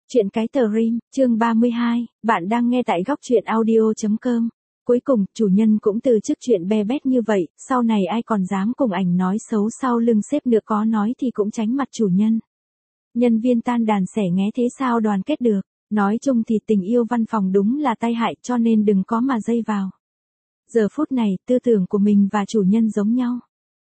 Chuyện cái tờ Rim, chương 32, bạn đang nghe tại góc truyện audio.com. Cuối cùng, chủ nhân cũng từ chức chuyện be bét như vậy, sau này ai còn dám cùng ảnh nói xấu sau lưng sếp nữa, có nói thì cũng tránh mặt chủ nhân. Nhân viên tan đàn xẻ nghé thế sao đoàn kết được, nói chung thì tình yêu văn phòng đúng là tai hại, cho nên đừng có mà dây vào. Giờ phút này, tư tưởng của mình và chủ nhân giống nhau.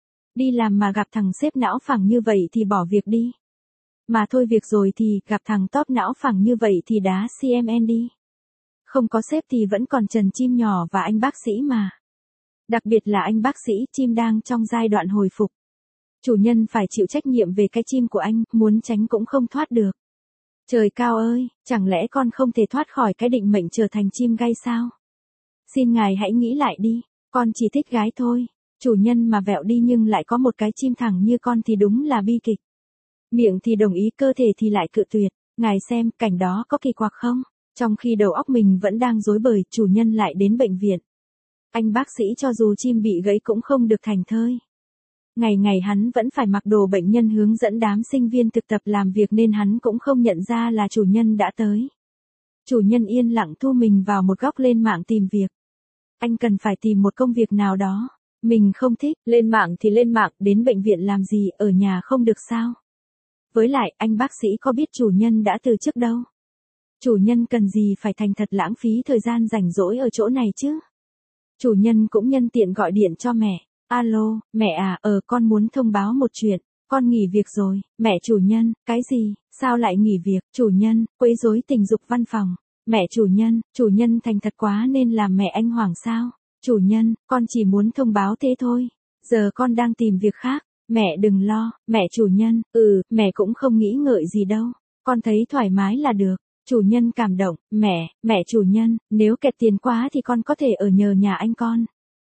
Đi làm mà gặp thằng sếp não phẳng như vậy thì bỏ việc đi. Mà thôi việc rồi thì gặp thằng top não phẳng như vậy thì đá CMN đi. Không có sếp thì vẫn còn Trần Chim Nhỏ và anh bác sĩ mà. Đặc biệt là anh bác sĩ Chim đang trong giai đoạn hồi phục. Chủ nhân phải chịu trách nhiệm về cái chim của anh, muốn tránh cũng không thoát được. Trời cao ơi, chẳng lẽ con không thể thoát khỏi cái định mệnh trở thành chim gay sao? Xin ngài hãy nghĩ lại đi, con chỉ thích gái thôi. Chủ nhân mà vẹo đi nhưng lại có một cái chim thẳng như con thì đúng là bi kịch. Miệng thì đồng ý, cơ thể thì lại cự tuyệt. Ngài xem, cảnh đó có kỳ quặc không? Trong khi đầu óc mình vẫn đang rối bời, chủ nhân lại đến bệnh viện. Anh bác sĩ cho dù chim bị gãy cũng không được thành thơi. Ngày ngày hắn vẫn phải mặc đồ bệnh nhân hướng dẫn đám sinh viên thực tập làm việc nên hắn cũng không nhận ra là chủ nhân đã tới. Chủ nhân yên lặng thu mình vào một góc lên mạng tìm việc. Anh cần phải tìm một công việc nào đó. Mình không thích, lên mạng thì lên mạng, đến bệnh viện làm gì, ở nhà không được sao? Với lại, anh bác sĩ có biết chủ nhân đã từ chức đâu. Chủ nhân cần gì phải thành thật lãng phí thời gian rảnh rỗi ở chỗ này chứ. Chủ nhân cũng nhân tiện gọi điện cho mẹ. Alo, mẹ à, con muốn thông báo một chuyện. Con nghỉ việc rồi. Mẹ. Chủ nhân, cái gì, sao lại nghỉ việc? Chủ nhân, quấy rối tình dục văn phòng. Mẹ. Chủ nhân thành thật quá nên làm mẹ anh hoảng sao? Chủ nhân, con chỉ muốn thông báo thế thôi. Giờ con đang tìm việc khác. Mẹ đừng lo, mẹ. Chủ nhân, mẹ cũng không nghĩ ngợi gì đâu. Con thấy thoải mái là được. Chủ nhân cảm động, mẹ. Chủ nhân, nếu kẹt tiền quá thì con có thể ở nhờ nhà anh con.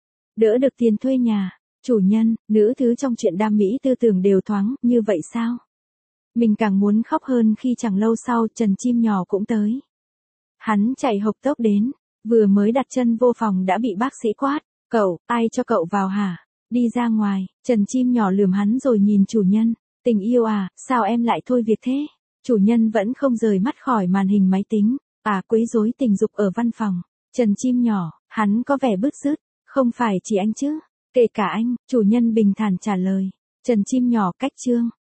Đỡ được tiền thuê nhà. Chủ nhân, nữ thứ trong chuyện đam mỹ tư tưởng đều thoáng, như vậy sao? Mình càng muốn khóc hơn khi chẳng lâu sau Trần Chim Nhỏ cũng tới. Hắn chạy hộc tốc đến, vừa mới đặt chân vô phòng đã bị bác sĩ quát. Cậu, ai cho cậu vào hả? Đi ra ngoài. Trần Chim Nhỏ lườm hắn rồi nhìn chủ nhân. Tình yêu à, sao em lại thôi việc thế? Chủ nhân vẫn không rời mắt khỏi màn hình máy tính. Quấy rối tình dục ở văn phòng. Trần Chim Nhỏ, hắn có vẻ bứt rứt. Không phải chỉ anh chứ? Kể cả anh, chủ nhân bình thản trả lời. Trần Chim Nhỏ cách chương.